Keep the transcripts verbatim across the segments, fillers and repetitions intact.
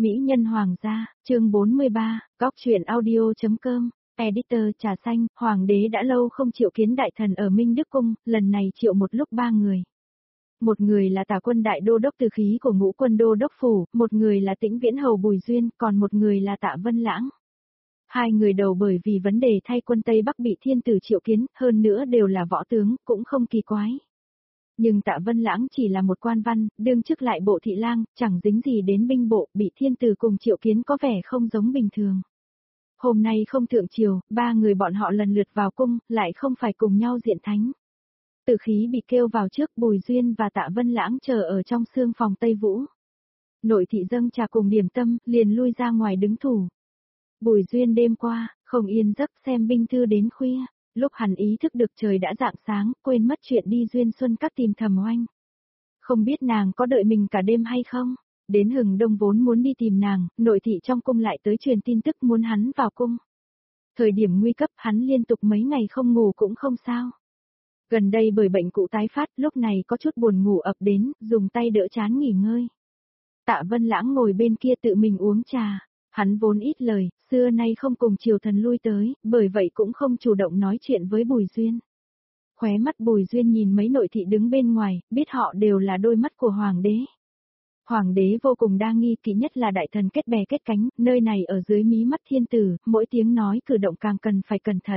Mỹ nhân hoàng gia, chương bốn mươi ba, góc truyện audio.com, editor trà xanh, hoàng đế đã lâu không triệu kiến đại thần ở Minh Đức Cung, lần này triệu một lúc ba người. Một người là Tả Quân đại đô đốc Từ Khí của Ngũ Quân đô đốc phủ, một người là Tĩnh Viễn hầu Bùi Duyên, còn một người là Tạ Vân Lãng. Hai người đầu bởi vì vấn đề thay quân Tây Bắc bị thiên tử triệu kiến, hơn nữa đều là võ tướng, cũng không kỳ quái. Nhưng Tạ Vân Lãng chỉ là một quan văn, đương chức lại bộ thị lang, chẳng dính gì đến binh bộ, bị thiên tử cùng triệu kiến có vẻ không giống bình thường. Hôm nay không thượng triều, ba người bọn họ lần lượt vào cung, lại không phải cùng nhau diện thánh. Từ Khí bị kêu vào trước, Bùi Duyên và Tạ Vân Lãng chờ ở trong sương phòng Tây Vũ. Nội thị dâng trà cùng điểm tâm, liền lui ra ngoài đứng thủ. Bùi Duyên đêm qua, không yên giấc xem binh thư đến khuya. Lúc hắn ý thức được trời đã rạng sáng, quên mất chuyện đi Duyên Xuân Các tìm Thẩm Oanh. Không biết nàng có đợi mình cả đêm hay không? Đến hừng đông vốn muốn đi tìm nàng, nội thị trong cung lại tới truyền tin tức muốn hắn vào cung. Thời điểm nguy cấp hắn liên tục mấy ngày không ngủ cũng không sao. Gần đây bởi bệnh cũ tái phát, lúc này có chút buồn ngủ ập đến, dùng tay đỡ chán nghỉ ngơi. Tạ Vân Lãng ngồi bên kia tự mình uống trà. Hắn vốn ít lời, xưa nay không cùng triều thần lui tới, bởi vậy cũng không chủ động nói chuyện với Bùi Duyên. Khóe mắt Bùi Duyên nhìn mấy nội thị đứng bên ngoài, biết họ đều là đôi mắt của hoàng đế. Hoàng đế vô cùng đa nghi, kỵ nhất là đại thần kết bè kết cánh, nơi này ở dưới mí mắt thiên tử, mỗi tiếng nói cử động càng cần phải cẩn thận.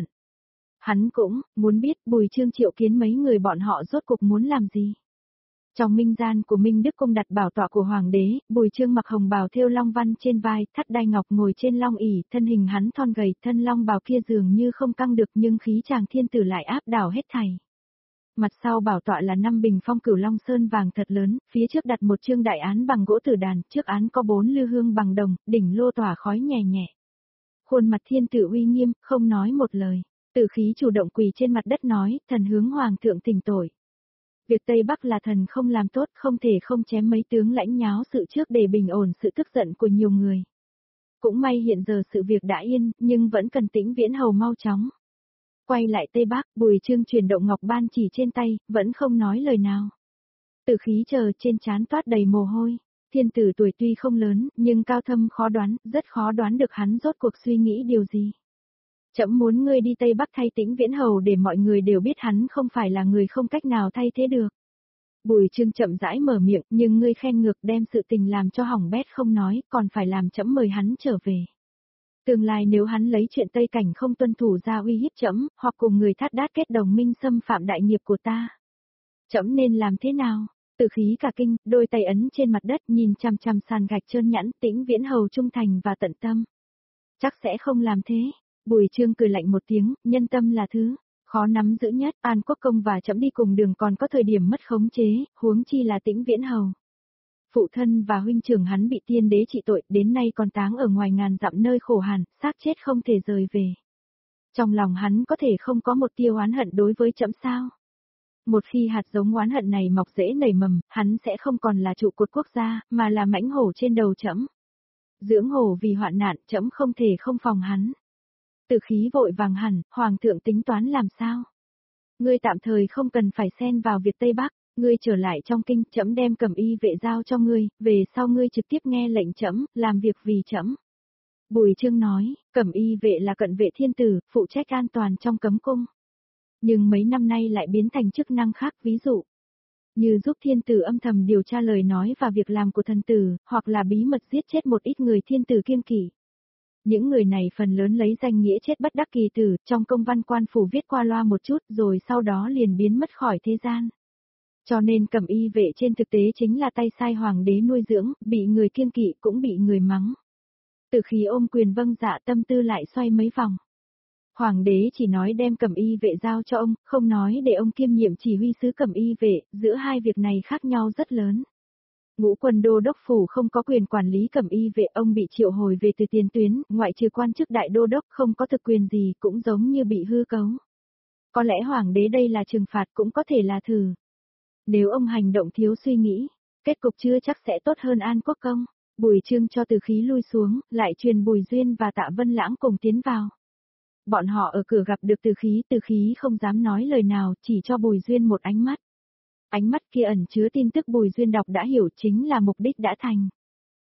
Hắn cũng muốn biết Bùi Trương triệu kiến mấy người bọn họ rốt cuộc muốn làm gì. Trong minh gian của Minh Đức Cung đặt bảo tọa của hoàng đế, Bùi Trương mặc hồng bào thêu long văn trên vai, thắt đai ngọc ngồi trên long ỷ, thân hình hắn thon gầy, thân long bào kia dường như không căng được nhưng khí chàng thiên tử lại áp đảo hết thảy. Mặt sau bảo tọa là năm bình phong cửu long sơn vàng thật lớn, phía trước đặt một chương đại án bằng gỗ tử đàn, trước án có bốn lư hương bằng đồng, đỉnh lô tỏa khói nhẹ nhẹ. Khuôn mặt thiên tử uy nghiêm, không nói một lời. Từ Khí chủ động quỳ trên mặt đất nói, thần hướng hoàng thượng thỉnh tội. Việc Tây Bắc là thần không làm tốt, không thể không chém mấy tướng lãnh nháo sự trước để bình ổn sự tức giận của nhiều người. Cũng may hiện giờ sự việc đã yên, nhưng vẫn cần Tĩnh Viễn hầu mau chóng. Quay lại Tây Bắc, Bùi Trương chuyển động ngọc ban chỉ trên tay, vẫn không nói lời nào. Từ Khí chờ trên trán toát đầy mồ hôi. Thiên tử tuổi tuy không lớn, nhưng cao thâm khó đoán, rất khó đoán được hắn rốt cuộc suy nghĩ điều gì. Trẫm muốn ngươi đi Tây Bắc thay Tĩnh Viễn hầu để mọi người đều biết hắn không phải là người không cách nào thay thế được. Bùi Trương chậm rãi mở miệng, nhưng ngươi khen ngược đem sự tình làm cho hỏng bét không nói, còn phải làm trẫm mời hắn trở về. Tương lai nếu hắn lấy chuyện Tây Cảnh không tuân thủ ra uy hiếp trẫm, hoặc cùng người thắt đát kết đồng minh xâm phạm đại nghiệp của ta. Trẫm nên làm thế nào? Từ Khí cả kinh, đôi tay ấn trên mặt đất nhìn chằm chằm sàn gạch trơn nhẵn, Tĩnh Viễn hầu trung thành và tận tâm. Chắc sẽ không làm thế. Bùi Trương cười lạnh một tiếng, nhân tâm là thứ khó nắm giữ nhất, An Quốc công và trẫm đi cùng đường còn có thời điểm mất khống chế, huống chi là Tĩnh Viễn hầu. Phụ thân và huynh trưởng hắn bị tiên đế trị tội, đến nay còn táng ở ngoài ngàn dặm nơi khổ hàn, xác chết không thể rời về. Trong lòng hắn có thể không có một tia oán hận đối với trẫm sao? Một khi hạt giống oán hận này mọc rễ nảy mầm, hắn sẽ không còn là trụ cột quốc gia, mà là mãnh hổ trên đầu trẫm. Dưỡng hổ vì hoạn nạn, trẫm không thể không phòng hắn. Từ Khí vội vàng hẳn, hoàng thượng tính toán làm sao? Ngươi tạm thời không cần phải xen vào việc Tây Bắc, ngươi trở lại trong kinh, trẫm đem Cẩm Y vệ giao cho ngươi, về sau ngươi trực tiếp nghe lệnh trẫm, làm việc vì trẫm. Bùi Trương nói, Cẩm Y vệ là cận vệ thiên tử, phụ trách an toàn trong cấm cung. Nhưng mấy năm nay lại biến thành chức năng khác, ví dụ như giúp thiên tử âm thầm điều tra lời nói và việc làm của thần tử, hoặc là bí mật giết chết một ít người thiên tử kiêng kỵ. Những người này phần lớn lấy danh nghĩa chết bất đắc kỳ tử, trong công văn quan phủ viết qua loa một chút rồi sau đó liền biến mất khỏi thế gian. Cho nên Cẩm Y vệ trên thực tế chính là tay sai hoàng đế nuôi dưỡng, bị người kiêng kỵ cũng bị người mắng. Từ Khí ôm quyền vâng dạ, tâm tư lại xoay mấy vòng. Hoàng đế chỉ nói đem Cẩm Y vệ giao cho ông, không nói để ông kiêm nhiệm chỉ huy sứ Cẩm Y vệ, giữa hai việc này khác nhau rất lớn. Ngũ Quân đô đốc phủ không có quyền quản lý Cẩm Y vệ, ông bị triệu hồi về từ tiền tuyến, ngoại trừ quan chức đại đô đốc không có thực quyền gì, cũng giống như bị hư cấu. Có lẽ hoàng đế đây là trừng phạt, cũng có thể là thử. Nếu ông hành động thiếu suy nghĩ, kết cục chưa chắc sẽ tốt hơn An Quốc công. Bùi Trương cho Từ Khí lui xuống, lại truyền Bùi Duyên và Tạ Vân Lãng cùng tiến vào. Bọn họ ở cửa gặp được Từ Khí, Từ Khí không dám nói lời nào, chỉ cho Bùi Duyên một ánh mắt. Ánh mắt kia ẩn chứa tin tức Bùi Duyên đọc đã hiểu, chính là mục đích đã thành.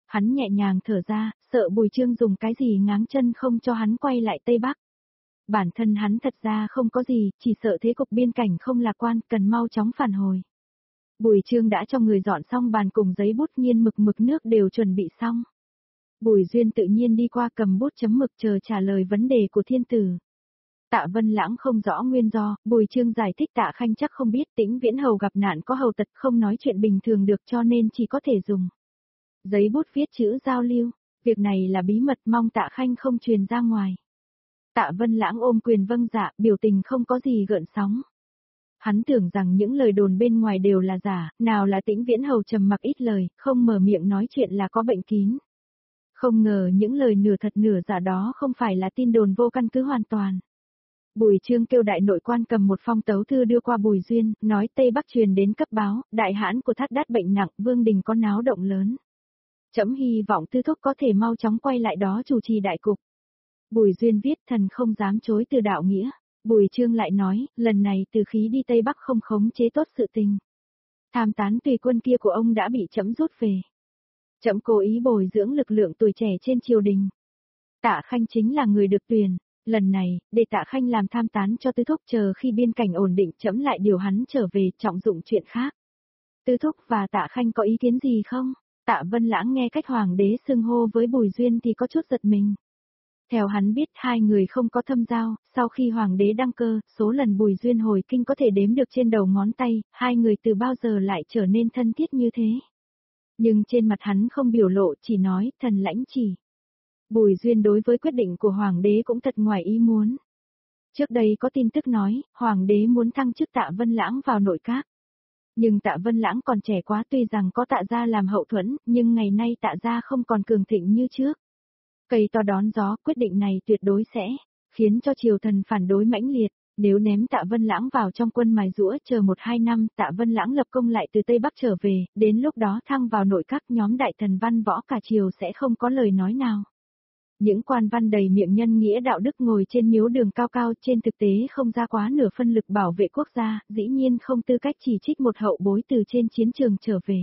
Hắn nhẹ nhàng thở ra, sợ Bùi Trương dùng cái gì ngáng chân không cho hắn quay lại Tây Bắc. Bản thân hắn thật ra không có gì, chỉ sợ thế cục biên cảnh không lạc quan, cần mau chóng phản hồi. Bùi Trương đã cho người dọn xong bàn cùng giấy bút, nghiên mực mực nước đều chuẩn bị xong. Bùi Duyên tự nhiên đi qua cầm bút chấm mực chờ trả lời vấn đề của thiên tử. Tạ Vân Lãng không rõ nguyên do, Bùi Trương giải thích Tạ Khanh chắc không biết Tĩnh Viễn Hầu gặp nạn có hầu tật không nói chuyện bình thường được cho nên chỉ có thể dùng giấy bút viết chữ giao lưu. Việc này là bí mật, mong Tạ Khanh không truyền ra ngoài. Tạ Vân Lãng ôm quyền vâng dạ, biểu tình không có gì gợn sóng. Hắn tưởng rằng những lời đồn bên ngoài đều là giả, nào là Tĩnh Viễn Hầu trầm mặc ít lời, không mở miệng nói chuyện là có bệnh kín. Không ngờ những lời nửa thật nửa giả đó không phải là tin đồn vô căn cứ hoàn toàn. Bùi Trương kêu đại nội quan cầm một phong tấu thư đưa qua Bùi Duyên, nói Tây Bắc truyền đến cấp báo, đại hãn của Thát Đát bệnh nặng, Vương Đình có náo động lớn. Trẫm hy vọng Tư Thúc có thể mau chóng quay lại đó chủ trì đại cục. Bùi Duyên viết thần không dám chối từ đạo nghĩa. Bùi Trương lại nói, lần này từ khí đi Tây Bắc không khống chế tốt sự tình. Tham tán tùy quân kia của ông đã bị trẫm rút về. Trẫm cố ý bồi dưỡng lực lượng tuổi trẻ trên triều đình. Tạ Khanh chính là người được tuyển. Lần này, để Tạ Khanh làm tham tán cho Tư Thúc, chờ khi biên cảnh ổn định trẫm lại điều hắn trở về, trọng dụng chuyện khác. Tư Thúc và Tạ Khanh có ý kiến gì không? Tạ Vân Lãng nghe cách hoàng đế xưng hô với Bùi Duyên thì có chút giật mình. Theo hắn biết hai người không có thâm giao, sau khi hoàng đế đăng cơ, số lần Bùi Duyên hồi kinh có thể đếm được trên đầu ngón tay, hai người từ bao giờ lại trở nên thân thiết như thế. Nhưng trên mặt hắn không biểu lộ, chỉ nói, thần lãnh chỉ. Bùi Duyên đối với quyết định của hoàng đế cũng thật ngoài ý muốn. Trước đây có tin tức nói, hoàng đế muốn thăng chức Tạ Vân Lãng vào nội các. Nhưng Tạ Vân Lãng còn trẻ quá, tuy rằng có Tạ gia làm hậu thuẫn, nhưng ngày nay Tạ gia không còn cường thịnh như trước. Cây to đón gió, quyết định này tuyệt đối sẽ khiến cho triều thần phản đối mãnh liệt. Nếu ném Tạ Vân Lãng vào trong quân mài giũa chờ một hai năm, Tạ Vân Lãng lập công lại từ Tây Bắc trở về, đến lúc đó thăng vào nội các, nhóm đại thần văn võ cả triều sẽ không có lời nói nào. Những quan văn đầy miệng nhân nghĩa đạo đức ngồi trên miếu đường cao cao, trên thực tế không ra quá nửa phân lực bảo vệ quốc gia, dĩ nhiên không tư cách chỉ trích một hậu bối từ trên chiến trường trở về.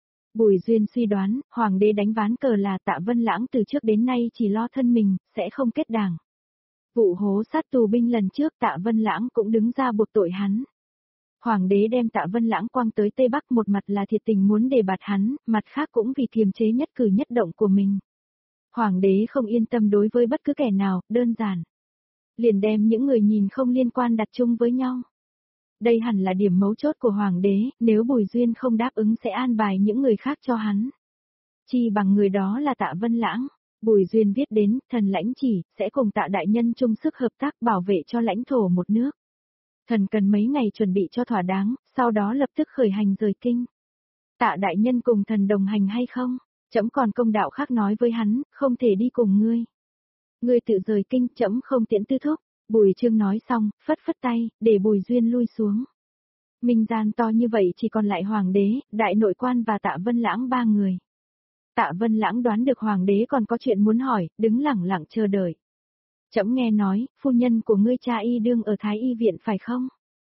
Bùi Duyên suy đoán, hoàng đế đánh ván cờ là Tạ Vân Lãng từ trước đến nay chỉ lo thân mình, sẽ không kết đảng. Vụ hố sát tù binh lần trước Tạ Vân Lãng cũng đứng ra buộc tội hắn. Hoàng đế đem Tạ Vân Lãng quăng tới Tây Bắc, một mặt là thiệt tình muốn đề bạt hắn, mặt khác cũng vì kiềm chế nhất cử nhất động của mình. Hoàng đế không yên tâm đối với bất cứ kẻ nào, đơn giản. Liền đem những người nhìn không liên quan đặt chung với nhau. Đây hẳn là điểm mấu chốt của hoàng đế, nếu Bùi Duyên không đáp ứng sẽ an bài những người khác cho hắn. Chi bằng người đó là Tạ Vân Lãng. Bùi Duyên viết đến, thần lãnh chỉ, sẽ cùng Tạ đại nhân chung sức hợp tác bảo vệ cho lãnh thổ một nước. Thần cần mấy ngày chuẩn bị cho thỏa đáng, sau đó lập tức khởi hành rời kinh. Tạ đại nhân cùng thần đồng hành hay không? Trẫm còn công đạo khác nói với hắn, không thể đi cùng ngươi. Ngươi tự rời kinh, trẫm không tiễn Tư Thúc. Bùi Trương nói xong, phất phất tay, để Bùi Duyên lui xuống. Minh gian to như vậy chỉ còn lại hoàng đế, đại nội quan và Tạ Vân Lãng ba người. Tạ Vân Lãng đoán được hoàng đế còn có chuyện muốn hỏi, đứng lẳng lặng chờ đợi. Trẫm nghe nói, phu nhân của ngươi cha y đương ở Thái Y viện phải không?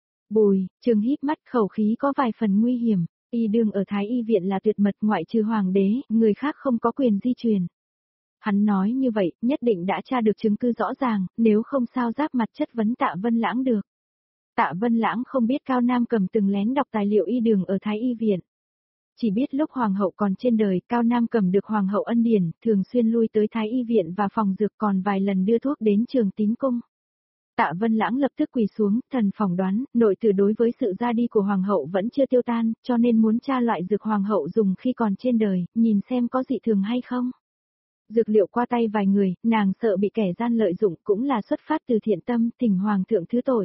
Bùi Trương híp mắt, khẩu khí có vài phần nguy hiểm. Y đương ở Thái Y viện là tuyệt mật, ngoại trừ hoàng đế, người khác không có quyền di truyền. Hắn nói như vậy, nhất định đã tra được chứng cứ rõ ràng, nếu không sao giáp mặt chất vấn Tạ Vân Lãng được. Tạ Vân Lãng không biết Cao Nam Cầm từng lén đọc tài liệu y đường ở Thái Y viện. Chỉ biết lúc hoàng hậu còn trên đời, Cao Nam Cầm được hoàng hậu ân điển, thường xuyên lui tới Thái Y viện và phòng dược, còn vài lần đưa thuốc đến Trường Tín cung. Tạ Vân Lãng lập tức quỳ xuống, thần phỏng đoán, nội tử đối với sự ra đi của hoàng hậu vẫn chưa tiêu tan, cho nên muốn tra loại dược hoàng hậu dùng khi còn trên đời, nhìn xem có dị thường hay không. Dược liệu qua tay vài người, nàng sợ bị kẻ gian lợi dụng, cũng là xuất phát từ thiện tâm, thỉnh hoàng thượng thứ tội.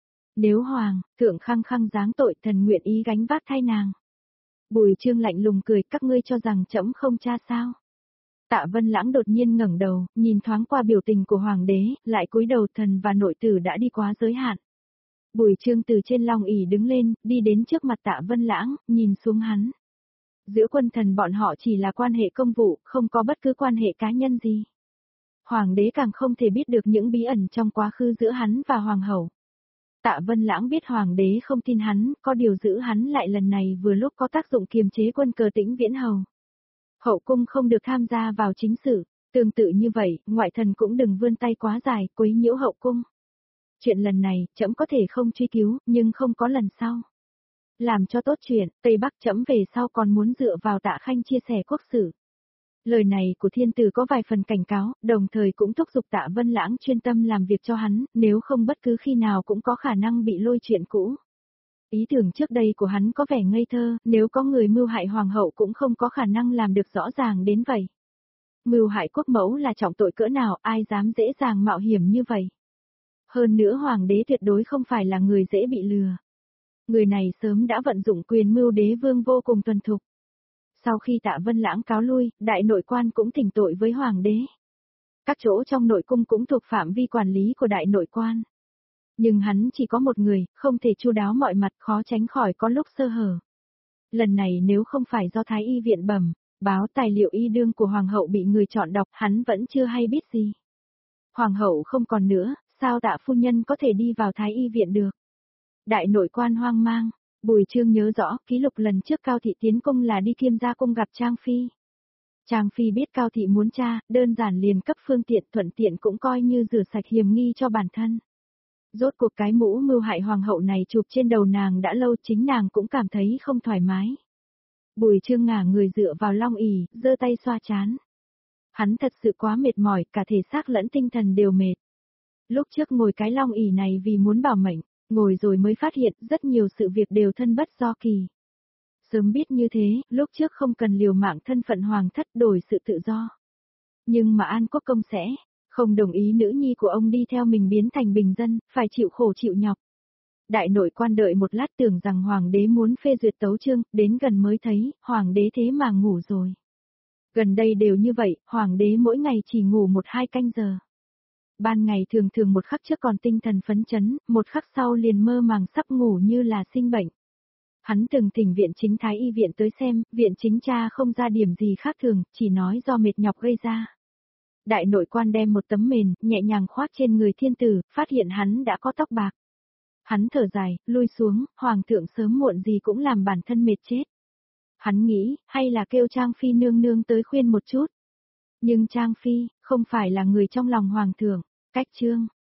Nếu hoàng thượng khăng khăng giáng tội, thần nguyện ý gánh vác thay nàng. Bùi Trương lạnh lùng cười, các ngươi cho rằng trẫm không tra sao? Tạ Vân Lãng đột nhiên ngẩng đầu, nhìn thoáng qua biểu tình của hoàng đế, lại cúi đầu, thần và nội tử đã đi quá giới hạn. Bùi Trương từ trên long ỷ đứng lên, đi đến trước mặt Tạ Vân Lãng, nhìn xuống hắn. Giữa quân thần bọn họ chỉ là quan hệ công vụ, không có bất cứ quan hệ cá nhân gì. Hoàng đế càng không thể biết được những bí ẩn trong quá khứ giữa hắn và hoàng hậu. Tạ Vân Lãng biết hoàng đế không tin hắn, có điều giữ hắn lại lần này vừa lúc có tác dụng kiềm chế quân cờ Tĩnh Viễn Hầu. Hậu cung không được tham gia vào chính sự, tương tự như vậy, ngoại thần cũng đừng vươn tay quá dài, quấy nhiễu hậu cung. Chuyện lần này, trẫm có thể không truy cứu, nhưng không có lần sau. Làm cho tốt chuyện, Tây Bắc trẫm về sau còn muốn dựa vào Tạ Khanh chia sẻ quốc sự. Lời này của thiên tử có vài phần cảnh cáo, đồng thời cũng thúc giục Tạ Vân Lãng chuyên tâm làm việc cho hắn, nếu không bất cứ khi nào cũng có khả năng bị lôi chuyện cũ. Ý tưởng trước đây của hắn có vẻ ngây thơ, nếu có người mưu hại hoàng hậu cũng không có khả năng làm được rõ ràng đến vậy. Mưu hại quốc mẫu là trọng tội cỡ nào, ai dám dễ dàng mạo hiểm như vậy. Hơn nữa hoàng đế tuyệt đối không phải là người dễ bị lừa. Người này sớm đã vận dụng quyền mưu đế vương vô cùng thuần thục. Sau khi Tạ Vân Lãng cáo lui, đại nội quan cũng thỉnh tội với hoàng đế. Các chỗ trong nội cung cũng thuộc phạm vi quản lý của đại nội quan. Nhưng hắn chỉ có một người, không thể chu đáo mọi mặt, khó tránh khỏi có lúc sơ hở. Lần này nếu không phải do Thái y viện bẩm, báo tài liệu y đương của hoàng hậu bị người chọn đọc, hắn vẫn chưa hay biết gì. Hoàng hậu không còn nữa, sao Tạ phu nhân có thể đi vào Thái y viện được? Đại nội quan hoang mang, Bùi Chương nhớ rõ, ký lục lần trước Cao Thị tiến cung là đi Kiêm gia cung gặp Trang Phi. Trang Phi biết Cao Thị muốn tra, đơn giản liền cấp phương tiện, thuận tiện cũng coi như rửa sạch hiểm nghi cho bản thân. Rốt cuộc cái mũ mưu hại hoàng hậu này chụp trên đầu nàng đã lâu, chính nàng cũng cảm thấy không thoải mái. Bùi Chương ngả người dựa vào long ỷ, giơ tay xoa chán. Hắn thật sự quá mệt mỏi, cả thể xác lẫn tinh thần đều mệt. Lúc trước ngồi cái long ỷ này vì muốn bảo mệnh, ngồi rồi mới phát hiện rất nhiều sự việc đều thân bất do kỳ. Sớm biết như thế, lúc trước không cần liều mạng thân phận hoàng thất đổi sự tự do. Nhưng mà An Quốc Công sẽ không đồng ý nữ nhi của ông đi theo mình biến thành bình dân, phải chịu khổ chịu nhọc. Đại nội quan đợi một lát tưởng rằng hoàng đế muốn phê duyệt tấu chương, đến gần mới thấy, hoàng đế thế mà ngủ rồi. Gần đây đều như vậy, hoàng đế mỗi ngày chỉ ngủ một hai canh giờ. Ban ngày thường thường một khắc trước còn tinh thần phấn chấn, một khắc sau liền mơ màng sắp ngủ như là sinh bệnh. Hắn từng thỉnh viện chính thái y viện tới xem, viện chính tra không ra điểm gì khác thường, chỉ nói do mệt nhọc gây ra. Đại nội quan đem một tấm mền, nhẹ nhàng khoác trên người thiên tử, phát hiện hắn đã có tóc bạc. Hắn thở dài, lui xuống, hoàng thượng sớm muộn gì cũng làm bản thân mệt chết. Hắn nghĩ, hay là kêu Trang Phi nương nương tới khuyên một chút. Nhưng Trang Phi, không phải là người trong lòng hoàng thượng, cách chương.